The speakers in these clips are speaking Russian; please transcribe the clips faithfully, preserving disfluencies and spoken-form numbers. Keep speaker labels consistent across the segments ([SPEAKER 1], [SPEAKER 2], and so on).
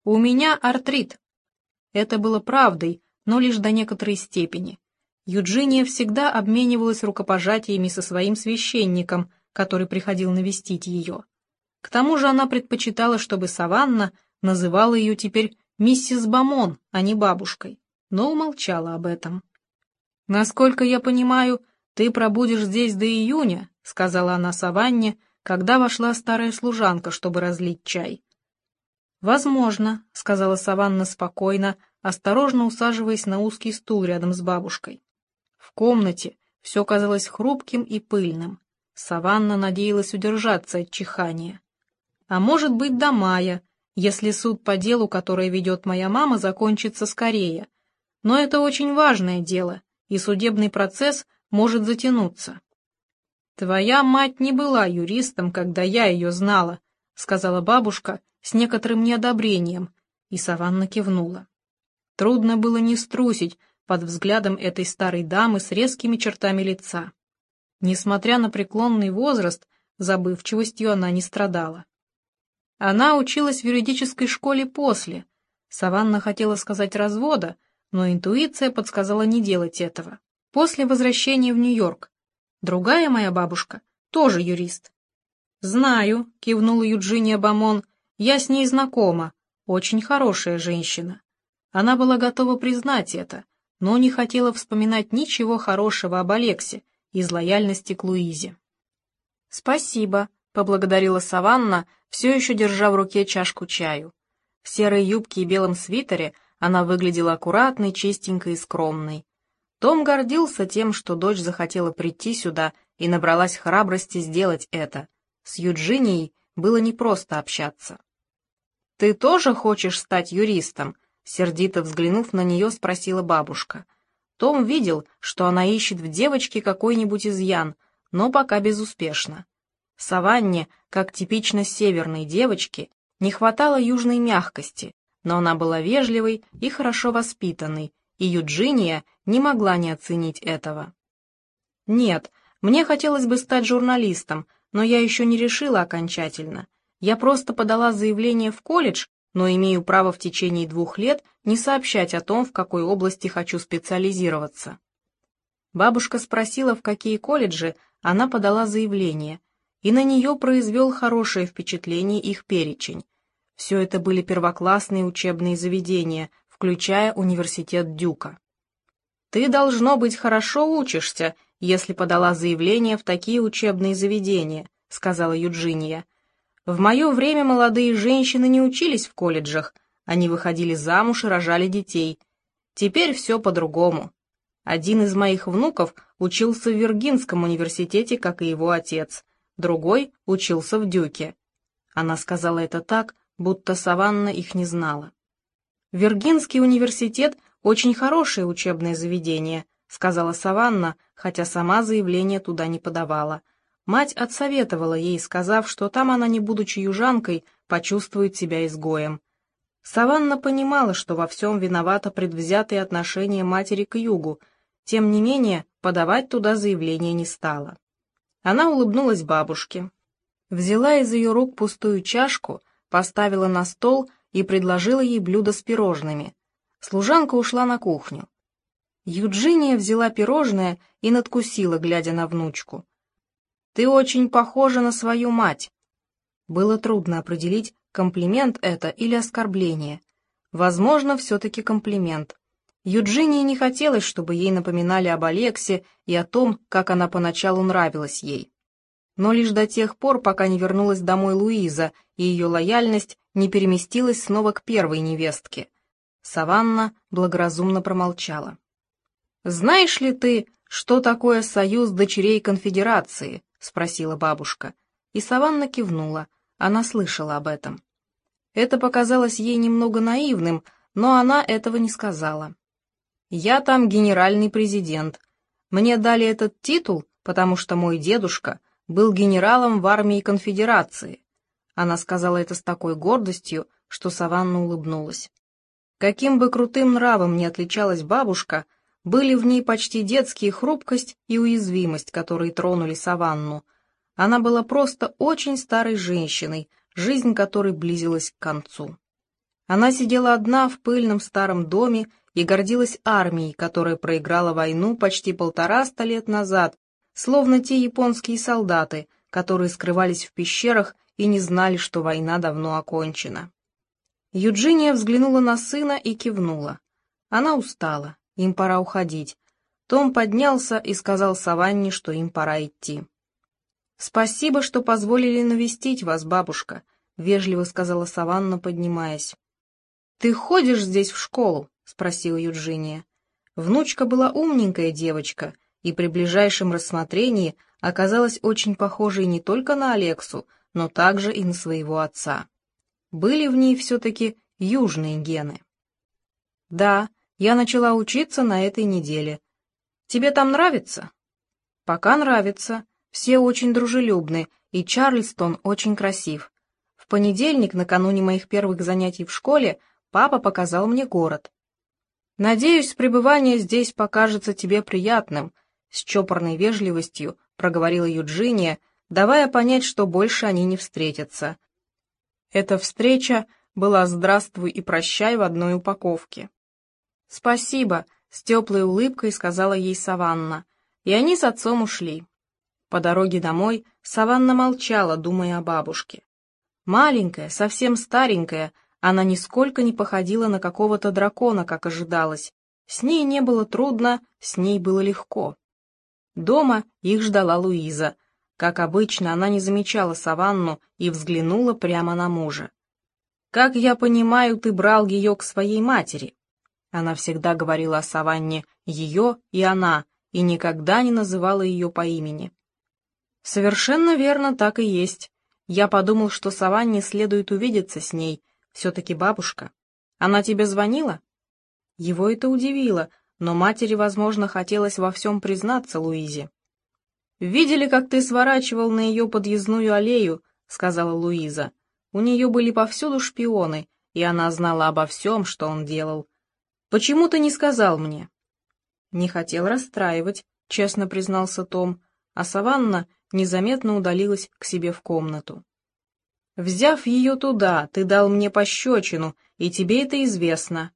[SPEAKER 1] «У меня артрит». Это было правдой, но лишь до некоторой степени. Юджиния всегда обменивалась рукопожатиями со своим священником, который приходил навестить ее. К тому же она предпочитала, чтобы Саванна называла ее теперь миссис Бамон, а не бабушкой, но умолчала об этом. «Насколько я понимаю, ты пробудешь здесь до июня», — сказала она Саванне, когда вошла старая служанка, чтобы разлить чай. «Возможно», — сказала Саванна спокойно, осторожно усаживаясь на узкий стул рядом с бабушкой. В комнате все казалось хрупким и пыльным. Саванна надеялась удержаться от чихания. «А может быть, до мая, если суд по делу, которое ведет моя мама, закончится скорее. Но это очень важное дело, и судебный процесс может затянуться». «Твоя мать не была юристом, когда я ее знала», — сказала бабушка с некоторым неодобрением, и Саванна кивнула. Трудно было не струсить под взглядом этой старой дамы с резкими чертами лица. Несмотря на преклонный возраст, забывчивостью она не страдала. Она училась в юридической школе после. Саванна хотела сказать развода, но интуиция подсказала не делать этого. После возвращения в Нью-Йорк. Другая моя бабушка тоже юрист. «Знаю», — кивнула Юджиния Бамон, — «я с ней знакома, очень хорошая женщина». Она была готова признать это, но не хотела вспоминать ничего хорошего об Алексе из лояльности к Луизе. «Спасибо», — поблагодарила Саванна, все еще держа в руке чашку чаю. В серой юбке и белом свитере она выглядела аккуратной, чистенькой и скромной. Том гордился тем, что дочь захотела прийти сюда и набралась храбрости сделать это. С Юджинией было непросто общаться. «Ты тоже хочешь стать юристом?» — сердито взглянув на нее, спросила бабушка. Том видел, что она ищет в девочке какой-нибудь изъян, но пока безуспешно. Саванне, как типично северной девочке, не хватало южной мягкости, но она была вежливой и хорошо воспитанной, и Юджиния не могла не оценить этого. «Нет, мне хотелось бы стать журналистом, но я еще не решила окончательно. Я просто подала заявление в колледж, но имею право в течение двух лет не сообщать о том, в какой области хочу специализироваться». Бабушка спросила, в какие колледжи она подала заявление, и на нее произвел хорошее впечатление их перечень. Все это были первоклассные учебные заведения, включая университет Дюка. «Ты, должно быть, хорошо учишься, если подала заявление в такие учебные заведения», — сказала Юджиния. «В мое время молодые женщины не учились в колледжах, они выходили замуж и рожали детей. Теперь все по-другому. Один из моих внуков учился в Виргинском университете, как и его отец, другой учился в Дюке». Она сказала это так, будто Саванна их не знала. «Виргинский университет — очень хорошее учебное заведение», — сказала Саванна, хотя сама заявление туда не подавала. Мать отсоветовала ей, сказав, что там она, не будучи южанкой, почувствует себя изгоем. Саванна понимала, что во всем виновато предвзятое отношение матери к югу, тем не менее подавать туда заявление не стала. Она улыбнулась бабушке, взяла из ее рук пустую чашку, поставила на стол и предложила ей блюдо с пирожными. Служанка ушла на кухню. Юджиния взяла пирожное и надкусила, глядя на внучку. «Ты очень похожа на свою мать». Было трудно определить, комплимент это или оскорбление. Возможно, все-таки комплимент. Юджинии не хотелось, чтобы ей напоминали об Алексе и о том, как она поначалу нравилась ей. Но лишь до тех пор, пока не вернулась домой Луиза, и ее лояльность не переместилась снова к первой невестке. Саванна благоразумно промолчала. «Знаешь ли ты, что такое союз дочерей конфедерации?» — спросила бабушка. И Саванна кивнула, она слышала об этом. Это показалось ей немного наивным, но она этого не сказала. «Я там генеральный президент. Мне дали этот титул, потому что мой дедушка был генералом в армии конфедерации». Она сказала это с такой гордостью, что Саванна улыбнулась. Каким бы крутым нравом ни отличалась бабушка, были в ней почти детские хрупкость и уязвимость, которые тронули Саванну. Она была просто очень старой женщиной, жизнь которой близилась к концу. Она сидела одна в пыльном старом доме и гордилась армией, которая проиграла войну почти полтораста лет назад, словно те японские солдаты, которые скрывались в пещерах и не знали, что война давно окончена. Юджиния взглянула на сына и кивнула. Она устала, им пора уходить. Том поднялся и сказал Саванне, что им пора идти. «Спасибо, что позволили навестить вас, бабушка», — вежливо сказала Саванна, поднимаясь. «Ты ходишь здесь в школу?» — спросила Юджиния. Внучка была умненькая девочка, и при ближайшем рассмотрении оказалась очень похожей не только на Алексу, но также и на своего отца. Были в ней все-таки южные гены. «Да, я начала учиться на этой неделе. Тебе там нравится?» «Пока нравится. Все очень дружелюбны, и Чарльстон очень красив. В понедельник, накануне моих первых занятий в школе, папа показал мне город. Надеюсь, пребывание здесь покажется тебе приятным», — с чопорной вежливостью проговорила Юджиния, давая понять, что больше они не встретятся. Эта встреча была «здравствуй» и «прощай» в одной упаковке. «Спасибо», — с теплой улыбкой сказала ей Саванна, и они с отцом ушли. По дороге домой Саванна молчала, думая о бабушке. Маленькая, совсем старенькая, она нисколько не походила на какого-то дракона, как ожидалось. С ней не было трудно, с ней было легко. Дома их ждала Луиза. Как обычно, она не замечала Саванну и взглянула прямо на мужа. «Как я понимаю, ты брал ее к своей матери?» Она всегда говорила о Саванне «ее» и «она», и никогда не называла ее по имени. «Совершенно верно, так и есть. Я подумал, что Саванне следует увидеться с ней, все-таки бабушка. Она тебе звонила?» Его это удивило, но матери, возможно, хотелось во всем признаться Луизе. «Видели, как ты сворачивал на ее подъездную аллею?» — сказала Луиза. «У нее были повсюду шпионы, и она знала обо всем, что он делал. Почему ты не сказал мне?» «Не хотел расстраивать», — честно признался Том, а Саванна незаметно удалилась к себе в комнату. «Взяв ее туда, ты дал мне пощечину, и тебе это известно.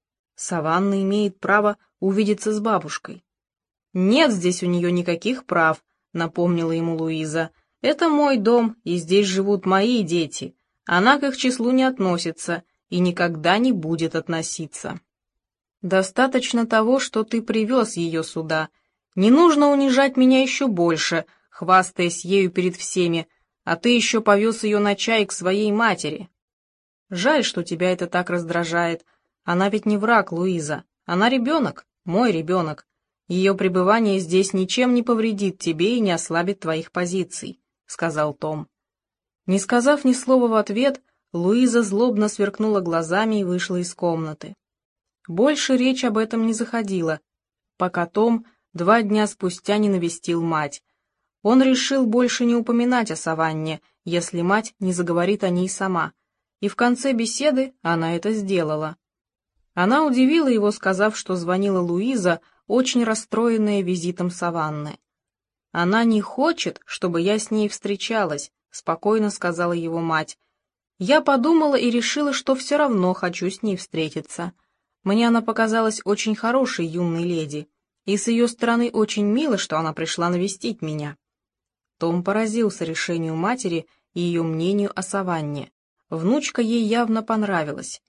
[SPEAKER 1] Саванна имеет право увидеться с бабушкой». «Нет здесь у нее никаких прав», — напомнила ему Луиза. «Это мой дом, и здесь живут мои дети. Она к их числу не относится и никогда не будет относиться. Достаточно того, что ты привез ее сюда. Не нужно унижать меня еще больше, хвастаясь ею перед всеми, а ты еще повез ее на чай к своей матери. Жаль, что тебя это так раздражает. Она ведь не враг, Луиза. Она ребенок, мой ребенок. Ее пребывание здесь ничем не повредит тебе и не ослабит твоих позиций», — сказал Том. Не сказав ни слова в ответ, Луиза злобно сверкнула глазами и вышла из комнаты. Больше речь об этом не заходила, пока Том два дня спустя не навестил мать. Он решил больше не упоминать о Саванне, если мать не заговорит о ней сама, и в конце беседы она это сделала. Она удивила его, сказав, что звонила Луиза, очень расстроенная визитом Саванны. «Она не хочет, чтобы я с ней встречалась», — спокойно сказала его мать. «Я подумала и решила, что все равно хочу с ней встретиться. Мне она показалась очень хорошей юной леди, и с ее стороны очень мило, что она пришла навестить меня». Том поразился решению матери и ее мнению о Саванне. Внучка ей явно понравилась.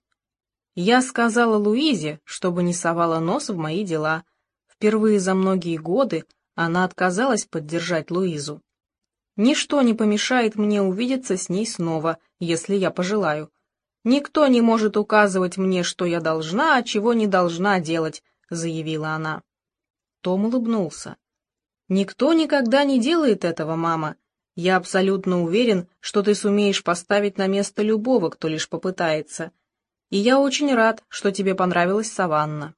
[SPEAKER 1] «Я сказала Луизе, чтобы не совала нос в мои дела. Впервые за многие годы она отказалась поддержать Луизу. Ничто не помешает мне увидеться с ней снова, если я пожелаю. Никто не может указывать мне, что я должна, а чего не должна делать», — заявила она. Том улыбнулся. «Никто никогда не делает этого, мама. Я абсолютно уверен, что ты сумеешь поставить на место любого, кто лишь попытается. И я очень рад, что тебе понравилась Саванна.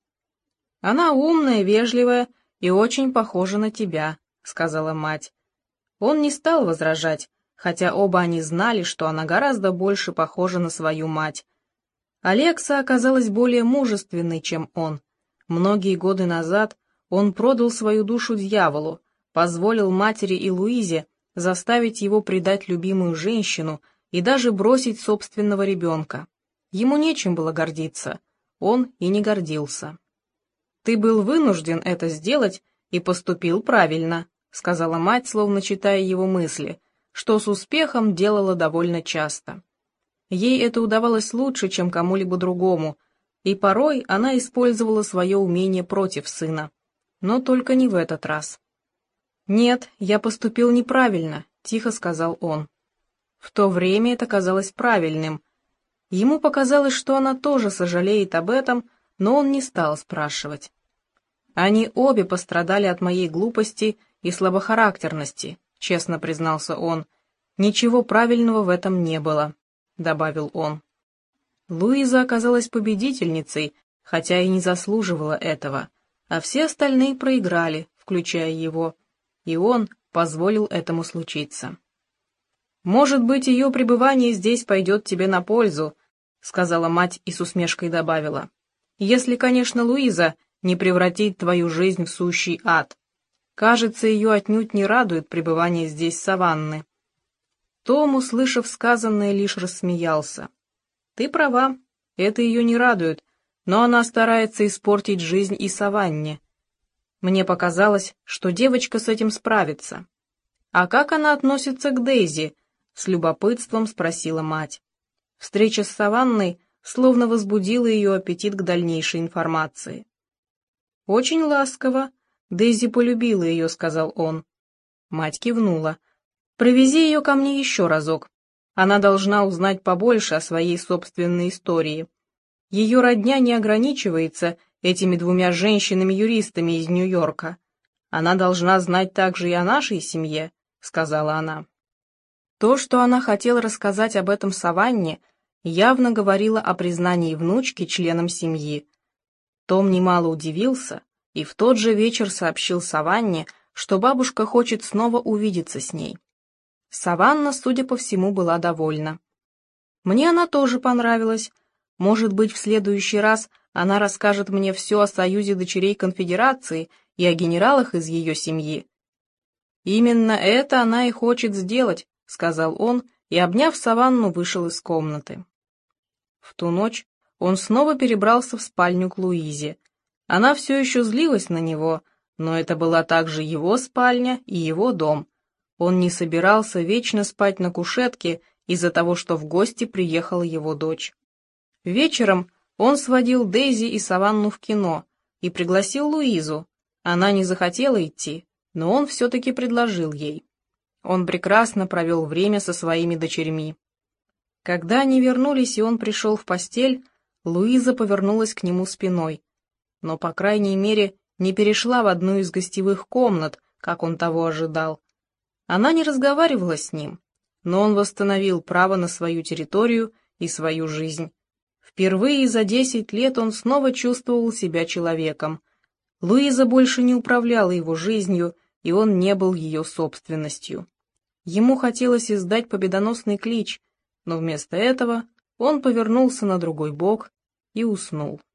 [SPEAKER 1] Она умная, вежливая и очень похожа на тебя», — сказала мать. Он не стал возражать, хотя оба они знали, что она гораздо больше похожа на свою мать. Алекса оказалась более мужественной, чем он. Многие годы назад он продал свою душу дьяволу, позволил матери и Луизе заставить его предать любимую женщину и даже бросить собственного ребенка. Ему нечем было гордиться, он и не гордился. «Ты был вынужден это сделать и поступил правильно», — сказала мать, словно читая его мысли, что с успехом делала довольно часто. Ей это удавалось лучше, чем кому-либо другому, и порой она использовала свое умение против сына, но только не в этот раз. «Нет, я поступил неправильно», — тихо сказал он. В то время это казалось правильным. Ему показалось, что она тоже сожалеет об этом, но он не стал спрашивать. «Они обе пострадали от моей глупости и слабохарактерности», — честно признался он. «Ничего правильного в этом не было», — добавил он. Луиза оказалась победительницей, хотя и не заслуживала этого, а все остальные проиграли, включая его, и он позволил этому случиться. «Может быть, ее пребывание здесь пойдет тебе на пользу», — сказала мать и с усмешкой добавила. «Если, конечно, Луиза не превратит твою жизнь в сущий ад. Кажется, ее отнюдь не радует пребывание здесь Саванны». Том, услышав сказанное, лишь рассмеялся. «Ты права, это ее не радует, но она старается испортить жизнь и Саванне. Мне показалось, что девочка с этим справится». «А как она относится к Дейзи?» — с любопытством спросила мать. Встреча с Саванной словно возбудила ее аппетит к дальнейшей информации. «Очень ласково. Дейзи полюбила ее», — сказал он. Мать кивнула. «Провези ее ко мне еще разок. Она должна узнать побольше о своей собственной истории. Ее родня не ограничивается этими двумя женщинами-юристами из Нью-Йорка. Она должна знать также и о нашей семье», — сказала она. То, что она хотела рассказать об этом Саванне, явно говорило о признании внучки членом семьи. Том немало удивился и в тот же вечер сообщил Саванне, что бабушка хочет снова увидеться с ней. Саванна, судя по всему, была довольна. «Мне она тоже понравилась. Может быть, в следующий раз она расскажет мне все о союзе дочерей конфедерации и о генералах из ее семьи». «Именно это она и хочет сделать», — сказал он, и, обняв Саванну, вышел из комнаты. В ту ночь он снова перебрался в спальню к Луизе. Она все еще злилась на него, но это была также его спальня и его дом. Он не собирался вечно спать на кушетке из-за того, что в гости приехала его дочь. Вечером он сводил Дейзи и Саванну в кино и пригласил Луизу. Она не захотела идти, но он все-таки предложил ей. Он прекрасно провел время со своими дочерьми. Когда они вернулись, и он пришел в постель, Луиза повернулась к нему спиной, но, по крайней мере, не перешла в одну из гостевых комнат, как он того ожидал. Она не разговаривала с ним, но он восстановил право на свою территорию и свою жизнь. Впервые за десять лет он снова чувствовал себя человеком. Луиза больше не управляла его жизнью, и он не был ее собственностью. Ему хотелось издать победоносный клич, но вместо этого он повернулся на другой бок и уснул.